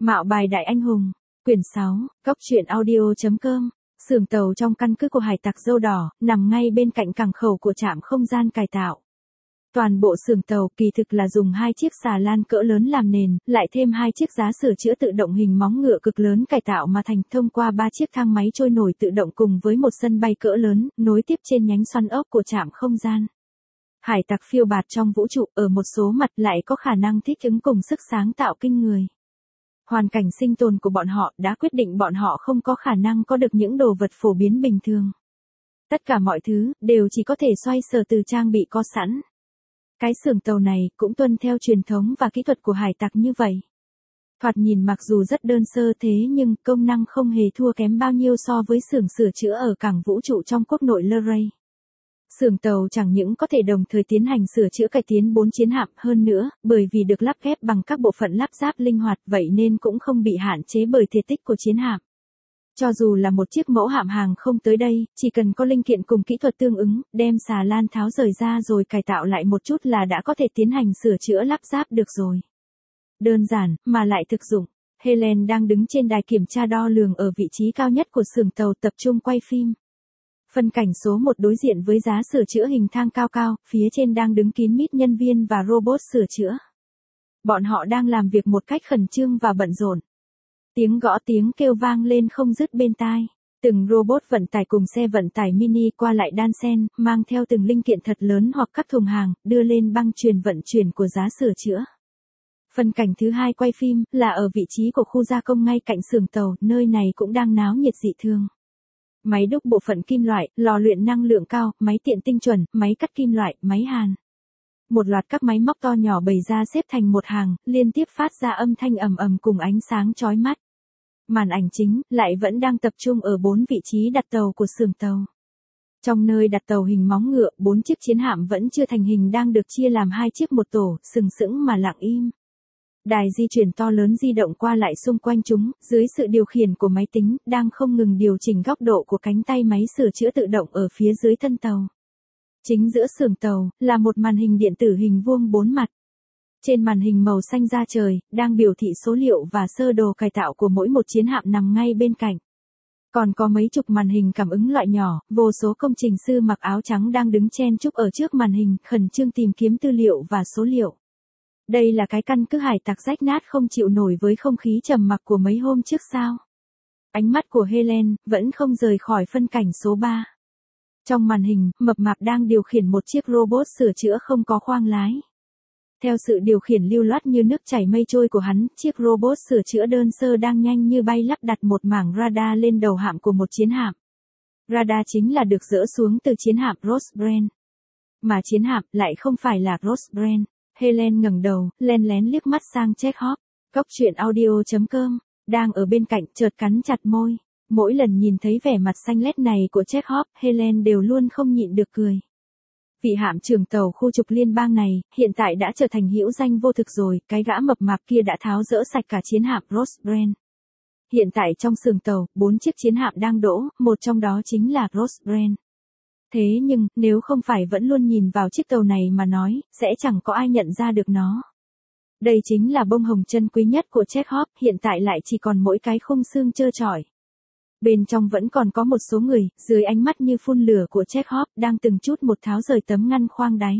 Mạo bài đại anh hùng, quyển 6, Cốc truyện audio.com. Xưởng tàu trong căn cứ của hải tặc Dâu Đỏ, nằm ngay bên cạnh cảng khẩu của trạm không gian cải tạo. Toàn bộ xưởng tàu kỳ thực là dùng 2 chiếc xà lan cỡ lớn làm nền, lại thêm 2 chiếc giá sửa chữa tự động hình móng ngựa cực lớn cải tạo mà thành, thông qua 3 chiếc thang máy trôi nổi tự động cùng với một sân bay cỡ lớn, nối tiếp trên nhánh xoắn ốc của trạm không gian. Hải tặc phiêu bạt trong vũ trụ ở một số mặt lại có khả năng thích ứng cùng sức sáng tạo kinh người. Hoàn cảnh sinh tồn của bọn họ đã quyết định bọn họ không có khả năng có được những đồ vật phổ biến bình thường. Tất cả mọi thứ đều chỉ có thể xoay sở từ trang bị có sẵn. Cái xưởng tàu này cũng tuân theo truyền thống và kỹ thuật của hải tặc như vậy. Thoạt nhìn mặc dù rất đơn sơ thế nhưng công năng không hề thua kém bao nhiêu so với xưởng sửa chữa ở cảng vũ trụ trong quốc nội Luray. Xưởng tàu chẳng những có thể đồng thời tiến hành sửa chữa cải tiến 4 chiến hạm, hơn nữa, bởi vì được lắp ghép bằng các bộ phận lắp ráp linh hoạt vậy nên cũng không bị hạn chế bởi thể tích của chiến hạm. Cho dù là một chiếc mẫu hạm hàng không tới đây, chỉ cần có linh kiện cùng kỹ thuật tương ứng, đem xà lan tháo rời ra rồi cải tạo lại một chút là đã có thể tiến hành sửa chữa lắp ráp được rồi. Đơn giản, mà lại thực dụng. Helen đang đứng trên đài kiểm tra đo lường ở vị trí cao nhất của xưởng tàu tập trung quay phim. Phân cảnh số 1 đối diện với giá sửa chữa hình thang cao cao, phía trên đang đứng kín mít nhân viên và robot sửa chữa. Bọn họ đang làm việc một cách khẩn trương và bận rộn. Tiếng gõ tiếng kêu vang lên không dứt bên tai. Từng robot vận tải cùng xe vận tải mini qua lại đan xen, mang theo từng linh kiện thật lớn hoặc các thùng hàng, đưa lên băng chuyền vận chuyển của giá sửa chữa. Phân cảnh thứ 2 quay phim là ở vị trí của khu gia công ngay cạnh xưởng tàu, nơi này cũng đang náo nhiệt dị thường. Máy đúc bộ phận kim loại, lò luyện năng lượng cao, máy tiện tinh chuẩn, máy cắt kim loại, máy hàn. Một loạt các máy móc to nhỏ bày ra xếp thành một hàng, liên tiếp phát ra âm thanh ầm ầm cùng ánh sáng chói mắt. Màn ảnh chính lại vẫn đang tập trung ở 4 vị trí đặt tàu của xưởng tàu. Trong nơi đặt tàu hình móng ngựa, 4 chiếc chiến hạm vẫn chưa thành hình đang được chia làm 2 chiếc một tổ, sừng sững mà lặng im. Đài di chuyển to lớn di động qua lại xung quanh chúng, dưới sự điều khiển của máy tính, đang không ngừng điều chỉnh góc độ của cánh tay máy sửa chữa tự động ở phía dưới thân tàu. Chính giữa xưởng tàu, là một màn hình điện tử hình vuông 4 mặt. Trên màn hình màu xanh da trời, đang biểu thị số liệu và sơ đồ cải tạo của mỗi một chiến hạm nằm ngay bên cạnh. Còn có mấy chục màn hình cảm ứng loại nhỏ, vô số công trình sư mặc áo trắng đang đứng chen chúc ở trước màn hình, khẩn trương tìm kiếm tư liệu và số liệu. Đây là cái căn cứ hải tặc rách nát không chịu nổi với không khí trầm mặc của mấy hôm trước sao. Ánh mắt của Helen vẫn không rời khỏi phân cảnh số 3. Trong màn hình, mập mạp đang điều khiển một chiếc robot sửa chữa không có khoang lái. Theo sự điều khiển lưu loát như nước chảy mây trôi của hắn, chiếc robot sửa chữa đơn sơ đang nhanh như bay lắp đặt một mảng radar lên đầu hạm của một chiến hạm. Radar chính là được dỡ xuống từ chiến hạm Rosbrand. Mà chiến hạm lại không phải là Rosbrand. Helen ngẩng đầu, len lén liếc mắt sang Chekhov. Cốc truyện audio.com, đang ở bên cạnh, chợt cắn chặt môi. Mỗi lần nhìn thấy vẻ mặt xanh lét này của Chekhov, Helen đều luôn không nhịn được cười. Vị hạm trưởng tàu khu trục liên bang này, hiện tại đã trở thành hữu danh vô thực rồi, cái gã mập mạp kia đã tháo dỡ sạch cả chiến hạm Rosbrand. Hiện tại trong xưởng tàu, 4 chiếc chiến hạm đang đỗ, một trong đó chính là Rosbrand. Thế nhưng, nếu không phải vẫn luôn nhìn vào chiếc tàu này mà nói, sẽ chẳng có ai nhận ra được nó. Đây chính là bông hồng chân quý nhất của Chekhov, hiện tại lại chỉ còn mỗi cái khung xương trơ trọi. Bên trong vẫn còn có một số người, dưới ánh mắt như phun lửa của Chekhov, đang từng chút một tháo rời tấm ngăn khoang đáy.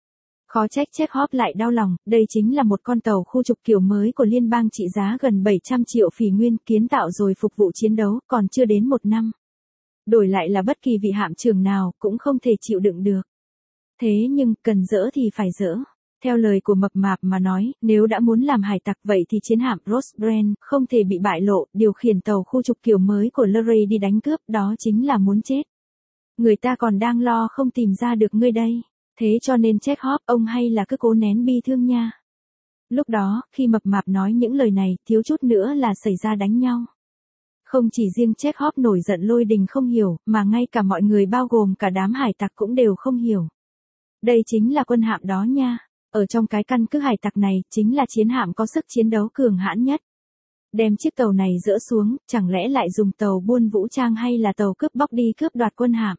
Khó trách Chekhov lại đau lòng, đây chính là một con tàu khu trục kiểu mới của liên bang trị giá gần 700 triệu phỉ nguyên, kiến tạo rồi phục vụ chiến đấu, còn chưa đến 1 năm. Đổi lại là bất kỳ vị hạm trưởng nào, cũng không thể chịu đựng được. Thế nhưng, cần dỡ thì phải dỡ. Theo lời của mập mạp mà nói, nếu đã muốn làm hải tặc vậy thì chiến hạm Rosbrand không thể bị bại lộ, điều khiển tàu khu trục kiểu mới của Luray đi đánh cướp, đó chính là muốn chết. Người ta còn đang lo không tìm ra được ngươi đây. Thế cho nên Chekhov, ông hay là cứ cố nén bi thương nha. Lúc đó, khi mập mạp nói những lời này, thiếu chút nữa là xảy ra đánh nhau. Không chỉ riêng Chekhov nổi giận lôi đình không hiểu, mà ngay cả mọi người bao gồm cả đám hải tặc cũng đều không hiểu. Đây chính là quân hạm đó nha. Ở trong cái căn cứ hải tặc này, chính là chiến hạm có sức chiến đấu cường hãn nhất. Đem chiếc tàu này dỡ xuống, chẳng lẽ lại dùng tàu buôn vũ trang hay là tàu cướp bóc đi cướp đoạt quân hạm?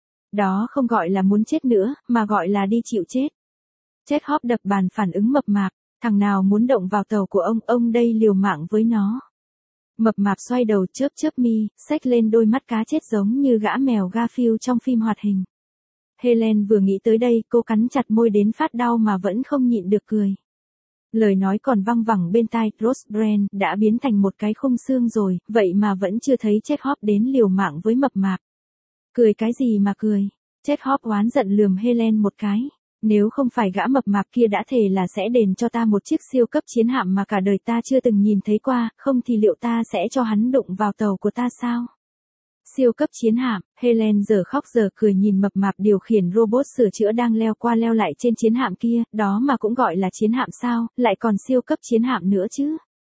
Đó không gọi là muốn chết nữa, mà gọi là đi chịu chết. Chekhov đập bàn phản ứng mập mạp. Thằng nào muốn động vào tàu của ông đây liều mạng với nó. Mập mạp xoay đầu chớp chớp mi, xách lên đôi mắt cá chết giống như gã mèo Garfield trong phim hoạt hình. Helen vừa nghĩ tới đây, cô cắn chặt môi đến phát đau mà vẫn không nhịn được cười. Lời nói còn văng vẳng bên tai, Rose Brand đã biến thành một cái khung xương rồi, vậy mà vẫn chưa thấy Chekhov đến liều mạng với mập mạp. Cười cái gì mà cười? Chekhov oán giận lườm Helen một cái. Nếu không phải gã mập mạp kia đã thề là sẽ đền cho ta một chiếc siêu cấp chiến hạm mà cả đời ta chưa từng nhìn thấy qua, không thì liệu ta sẽ cho hắn đụng vào tàu của ta sao? Siêu cấp chiến hạm, Helen giờ khóc giờ cười nhìn mập mạp điều khiển robot sửa chữa đang leo qua leo lại trên chiến hạm kia, đó mà cũng gọi là chiến hạm sao, lại còn siêu cấp chiến hạm nữa chứ.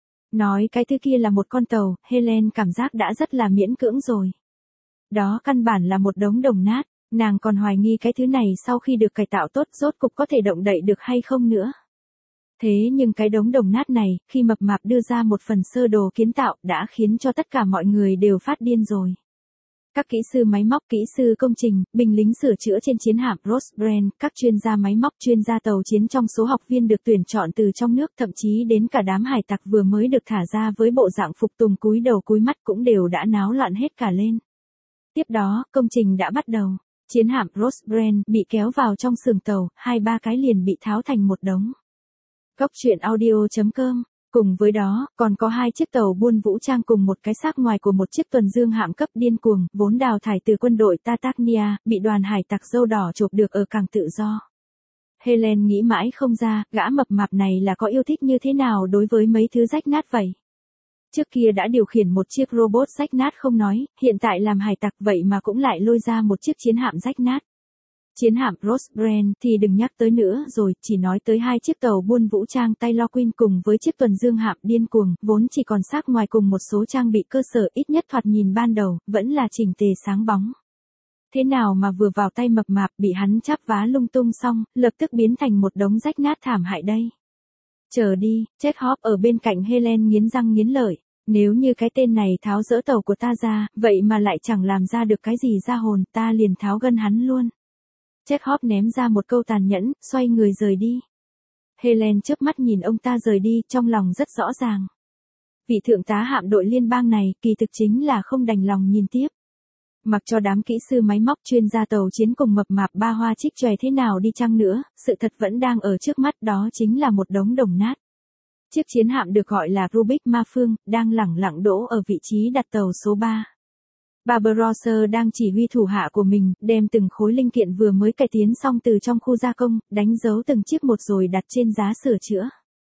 Nói cái thứ kia là một con tàu, Helen cảm giác đã rất là miễn cưỡng rồi. Đó căn bản là một đống đồng nát, nàng còn hoài nghi cái thứ này sau khi được cải tạo tốt rốt cục có thể động đậy được hay không nữa. Thế nhưng cái đống đồng nát này, khi mập mạp đưa ra một phần sơ đồ kiến tạo đã khiến cho tất cả mọi người đều phát điên rồi. Các kỹ sư máy móc, kỹ sư công trình, binh lính sửa chữa trên chiến hạm Rose Brand, các chuyên gia máy móc, chuyên gia tàu chiến trong số học viên được tuyển chọn từ trong nước, thậm chí đến cả đám hải tặc vừa mới được thả ra với bộ dạng phục tùng cúi đầu cúi mắt cũng đều đã náo loạn hết cả lên. Tiếp đó, công trình đã bắt đầu. Chiến hạm Rose Brand bị kéo vào trong xưởng tàu, 2-3 cái liền bị tháo thành một đống. Góc truyện audio.com. Cùng với đó, còn có 2 chiếc tàu buôn vũ trang cùng một cái xác ngoài của một chiếc tuần dương hạm cấp điên cuồng, vốn đào thải từ quân đội Tartaglia, bị đoàn hải tặc dâu đỏ chộp được ở cảng tự do. Helen nghĩ mãi không ra, gã mập mạp này là có yêu thích như thế nào đối với mấy thứ rách nát vậy. Trước kia đã điều khiển một chiếc robot rách nát không nói, hiện tại làm hải tặc vậy mà cũng lại lôi ra một chiếc chiến hạm rách nát. Chiến hạm Rose Brand thì đừng nhắc tới nữa rồi, chỉ nói tới 2 chiếc tàu buôn vũ trang Taylor Queen cùng với chiếc tuần dương hạm điên cuồng, vốn chỉ còn xác ngoài cùng một số trang bị cơ sở ít nhất thoạt nhìn ban đầu, vẫn là chỉnh tề sáng bóng. Thế nào mà vừa vào tay mập mạp bị hắn chắp vá lung tung xong, lập tức biến thành một đống rách nát thảm hại đây. Chờ đi, Chekhov ở bên cạnh Helen nghiến răng nghiến lợi. Nếu như cái tên này tháo dỡ tàu của ta ra, vậy mà lại chẳng làm ra được cái gì ra hồn, ta liền tháo gân hắn luôn. Chekhov ném ra một câu tàn nhẫn, xoay người rời đi. Helen chớp mắt nhìn ông ta rời đi, trong lòng rất rõ ràng. Vị thượng tá hạm đội liên bang này, kỳ thực chính là không đành lòng nhìn tiếp. Mặc cho đám kỹ sư máy móc chuyên gia tàu chiến cùng mập mạp ba hoa trích chòe thế nào đi chăng nữa, sự thật vẫn đang ở trước mắt, đó chính là một đống đồng nát. Chiếc chiến hạm được gọi là Rubik Ma Phương, đang lẳng lặng đỗ ở vị trí đặt tàu số 3. Barbarossa đang chỉ huy thủ hạ của mình, đem từng khối linh kiện vừa mới cải tiến xong từ trong khu gia công, đánh dấu từng chiếc một rồi đặt trên giá sửa chữa.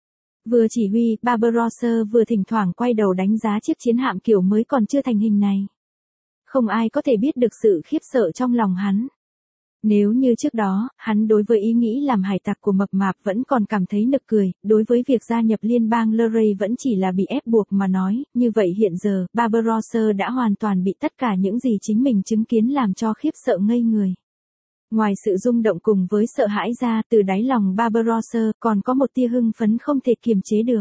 Vừa chỉ huy, Barbarossa vừa thỉnh thoảng quay đầu đánh giá chiếc chiến hạm kiểu mới còn chưa thành hình này. Không ai có thể biết được sự khiếp sợ trong lòng hắn. Nếu như trước đó, hắn đối với ý nghĩ làm hải tặc của mập mạp vẫn còn cảm thấy nực cười, đối với việc gia nhập liên bang Luray vẫn chỉ là bị ép buộc mà nói, như vậy hiện giờ, Barbarossa đã hoàn toàn bị tất cả những gì chính mình chứng kiến làm cho khiếp sợ ngây người. Ngoài sự rung động cùng với sợ hãi ra, từ đáy lòng Barbarossa còn có một tia hưng phấn không thể kiềm chế được.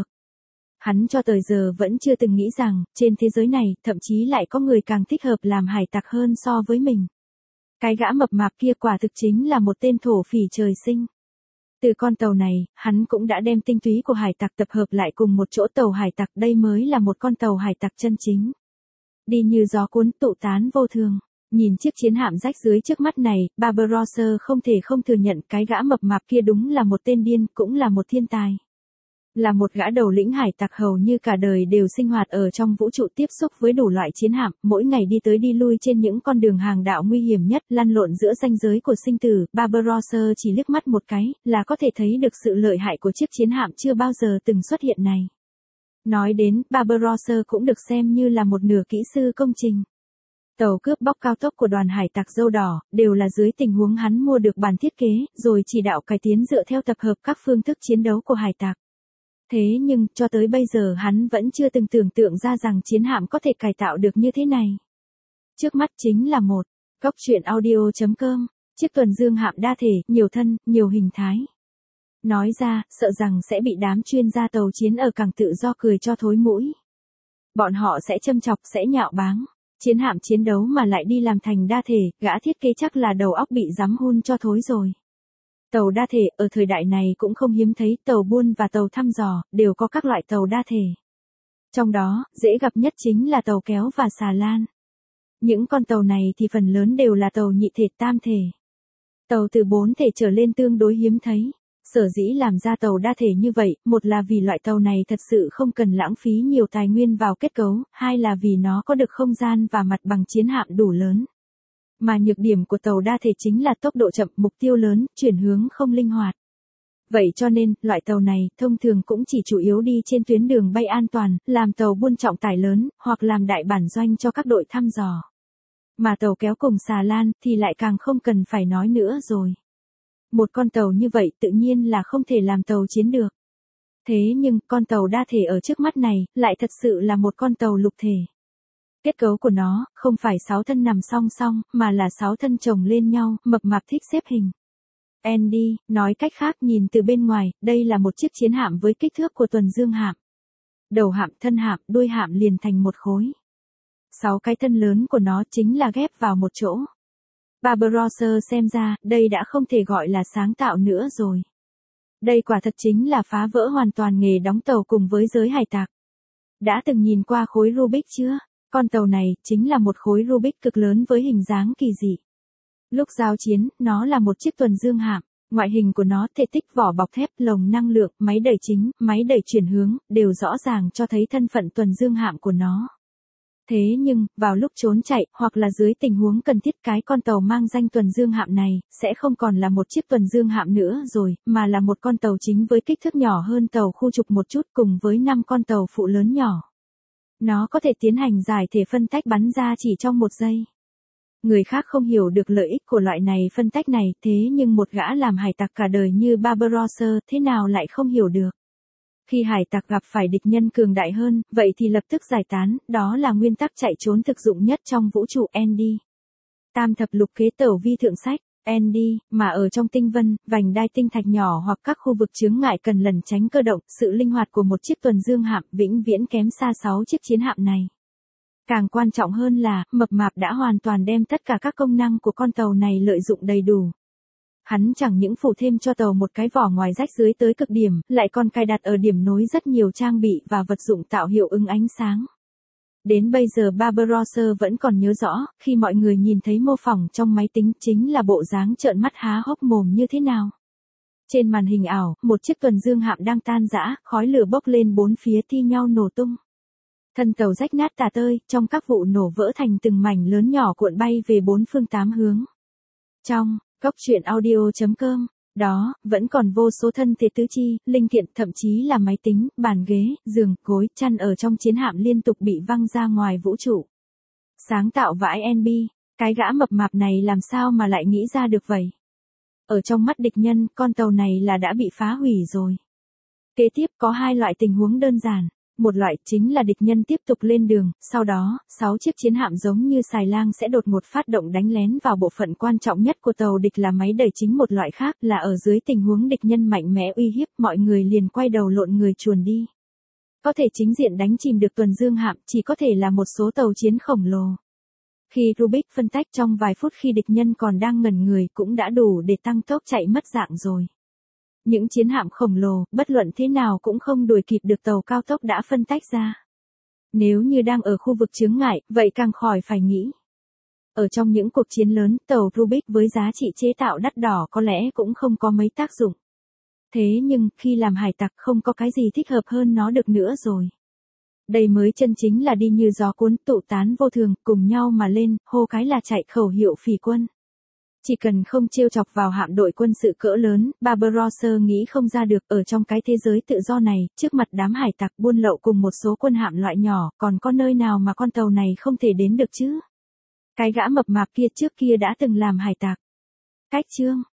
Hắn cho tới giờ vẫn chưa từng nghĩ rằng, trên thế giới này, thậm chí lại có người càng thích hợp làm hải tặc hơn so với mình. Cái gã mập mạp kia quả thực chính là một tên thổ phỉ trời sinh. Từ con tàu này, hắn cũng đã đem tinh túy của hải tặc tập hợp lại cùng một chỗ tàu hải tặc, đây mới là một con tàu hải tặc chân chính. Đi như gió cuốn tụ tán vô thường. Nhìn chiếc chiến hạm rách dưới trước mắt này, Barbarossa không thể không thừa nhận cái gã mập mạp kia đúng là một tên điên, cũng là một thiên tài. Là một gã đầu lĩnh hải tặc hầu như cả đời đều sinh hoạt ở trong vũ trụ tiếp xúc với đủ loại chiến hạm, mỗi ngày đi tới đi lui trên những con đường hàng đạo nguy hiểm nhất, lăn lộn giữa ranh giới của sinh tử, Barbarossa chỉ liếc mắt một cái, là có thể thấy được sự lợi hại của chiếc chiến hạm chưa bao giờ từng xuất hiện này. Nói đến, Barbarossa cũng được xem như là một nửa kỹ sư công trình. Tàu cướp bóc cao tốc của đoàn hải tặc dâu đỏ, đều là dưới tình huống hắn mua được bản thiết kế, rồi chỉ đạo cải tiến dựa theo tập hợp các phương thức chiến đấu của hải tặc. Thế nhưng, cho tới bây giờ hắn vẫn chưa từng tưởng tượng ra rằng chiến hạm có thể cải tạo được như thế này. Trước mắt chính là một, góc truyện audio.com, chiếc tuần dương hạm đa thể, nhiều thân, nhiều hình thái. Nói ra, sợ rằng sẽ bị đám chuyên gia tàu chiến ở cảng tự do cười cho thối mũi. Bọn họ sẽ châm chọc, sẽ nhạo báng. Chiến hạm chiến đấu mà lại đi làm thành đa thể, gã thiết kế chắc là đầu óc bị giắm hun cho thối rồi. Tàu đa thể ở thời đại này cũng không hiếm thấy, tàu buôn và tàu thăm dò đều có các loại tàu đa thể. Trong đó, dễ gặp nhất chính là tàu kéo và xà lan. Những con tàu này thì phần lớn đều là tàu nhị thể tam thể. Tàu từ 4 thể trở lên tương đối hiếm thấy. Sở dĩ làm ra tàu đa thể như vậy, một là vì loại tàu này thật sự không cần lãng phí nhiều tài nguyên vào kết cấu, hai là vì nó có được không gian và mặt bằng chiến hạm đủ lớn. Mà nhược điểm của tàu đa thể chính là tốc độ chậm, mục tiêu lớn, chuyển hướng không linh hoạt. Vậy cho nên, loại tàu này thông thường cũng chỉ chủ yếu đi trên tuyến đường bay an toàn, làm tàu buôn trọng tải lớn, hoặc làm đại bản doanh cho các đội thăm dò. Mà tàu kéo cùng xà lan thì lại càng không cần phải nói nữa rồi. Một con tàu như vậy tự nhiên là không thể làm tàu chiến được. Thế nhưng, con tàu đa thể ở trước mắt này, lại thật sự là một con tàu lục thể. Kết cấu của nó, không phải 6 thân nằm song song, mà là 6 thân chồng lên nhau, mập mạp thích xếp hình. Andy, nói cách khác nhìn từ bên ngoài, đây là một chiếc chiến hạm với kích thước của tuần dương hạm. Đầu hạm, thân hạm, đuôi hạm liền thành một khối. 6 cái thân lớn của nó chính là ghép vào một chỗ. Barbarossa xem ra, đây đã không thể gọi là sáng tạo nữa rồi. Đây quả thật chính là phá vỡ hoàn toàn nghề đóng tàu cùng với giới hải tặc. Đã từng nhìn qua khối Rubik chưa? Con tàu này chính là một khối Rubik cực lớn với hình dáng kỳ dị. Lúc giao chiến, nó là một chiếc tuần dương hạm. Ngoại hình của nó, thể tích, vỏ bọc thép, lồng năng lượng, máy đẩy chính, máy đẩy chuyển hướng, đều rõ ràng cho thấy thân phận tuần dương hạm của nó. Thế nhưng, vào lúc trốn chạy, hoặc là dưới tình huống cần thiết, cái con tàu mang danh tuần dương hạm này, sẽ không còn là một chiếc tuần dương hạm nữa rồi, mà là một con tàu chính với kích thước nhỏ hơn tàu khu trục một chút cùng với 5 con tàu phụ lớn nhỏ. Nó có thể tiến hành giải thể phân tách bắn ra chỉ trong 1 giây. Người khác không hiểu được lợi ích của loại này phân tách này, thế nhưng một gã làm hải tặc cả đời như Barbarossa thế nào lại không hiểu được. Khi hải tặc gặp phải địch nhân cường đại hơn, vậy thì lập tức giải tán, đó là nguyên tắc chạy trốn thực dụng nhất trong vũ trụ Andy. Tam thập lục kế tẩu vi thượng sách, Andy, mà ở trong tinh vân, vành đai tinh thạch nhỏ hoặc các khu vực chướng ngại cần lẩn tránh cơ động, sự linh hoạt của một chiếc tuần dương hạm vĩnh viễn kém xa 6 chiếc chiến hạm này. Càng quan trọng hơn là, mập mạp đã hoàn toàn đem tất cả các công năng của con tàu này lợi dụng đầy đủ. Hắn chẳng những phủ thêm cho tàu một cái vỏ ngoài rách dưới tới cực điểm, lại còn cài đặt ở điểm nối rất nhiều trang bị và vật dụng tạo hiệu ứng ánh sáng. Đến bây giờ Barbarossa vẫn còn nhớ rõ, khi mọi người nhìn thấy mô phỏng trong máy tính chính là bộ dáng trợn mắt há hốc mồm như thế nào. Trên màn hình ảo, một chiếc tuần dương hạm đang tan rã, khói lửa bốc lên bốn phía thi nhau nổ tung. Thân tàu rách nát tả tơi, trong các vụ nổ vỡ thành từng mảnh lớn nhỏ cuộn bay về 4 phương 8 hướng. Trong Cốc truyện audio.com, đó, vẫn còn vô số thân thể tứ chi, linh kiện, thậm chí là máy tính, bàn ghế, giường, gối, chăn ở trong chiến hạm liên tục bị văng ra ngoài vũ trụ. Sáng tạo vãi NB, cái gã mập mạp này làm sao mà lại nghĩ ra được vậy? Ở trong mắt địch nhân, con tàu này là đã bị phá hủy rồi. Kế tiếp có 2 loại tình huống đơn giản. Một loại chính là địch nhân tiếp tục lên đường, sau đó, 6 chiếc chiến hạm giống như xài lang sẽ đột ngột phát động đánh lén vào bộ phận quan trọng nhất của tàu địch là máy đẩy chính. Một loại khác là ở dưới tình huống địch nhân mạnh mẽ uy hiếp, mọi người liền quay đầu lộn người chuồn đi. Có thể chính diện đánh chìm được tuần dương hạm, chỉ có thể là một số tàu chiến khổng lồ. Khi Rubik phân tách trong vài phút khi địch nhân còn đang ngẩn người cũng đã đủ để tăng tốc chạy mất dạng rồi. Những chiến hạm khổng lồ, bất luận thế nào cũng không đuổi kịp được tàu cao tốc đã phân tách ra. Nếu như đang ở khu vực chướng ngại, vậy càng khỏi phải nghĩ. Ở trong những cuộc chiến lớn, tàu Rubik với giá trị chế tạo đắt đỏ có lẽ cũng không có mấy tác dụng. Thế nhưng, khi làm hải tặc không có cái gì thích hợp hơn nó được nữa rồi. Đây mới chân chính là đi như gió cuốn, tụ tán vô thường, cùng nhau mà lên, hô cái là chạy, khẩu hiệu phỉ quân. Chỉ cần không trêu chọc vào hạm đội quân sự cỡ lớn, Barbarossa nghĩ không ra được ở trong cái thế giới tự do này, trước mặt đám hải tặc buôn lậu cùng một số quân hạm loại nhỏ, còn có nơi nào mà con tàu này không thể đến được chứ? Cái gã mập mạp kia trước kia đã từng làm hải tặc. Cách chương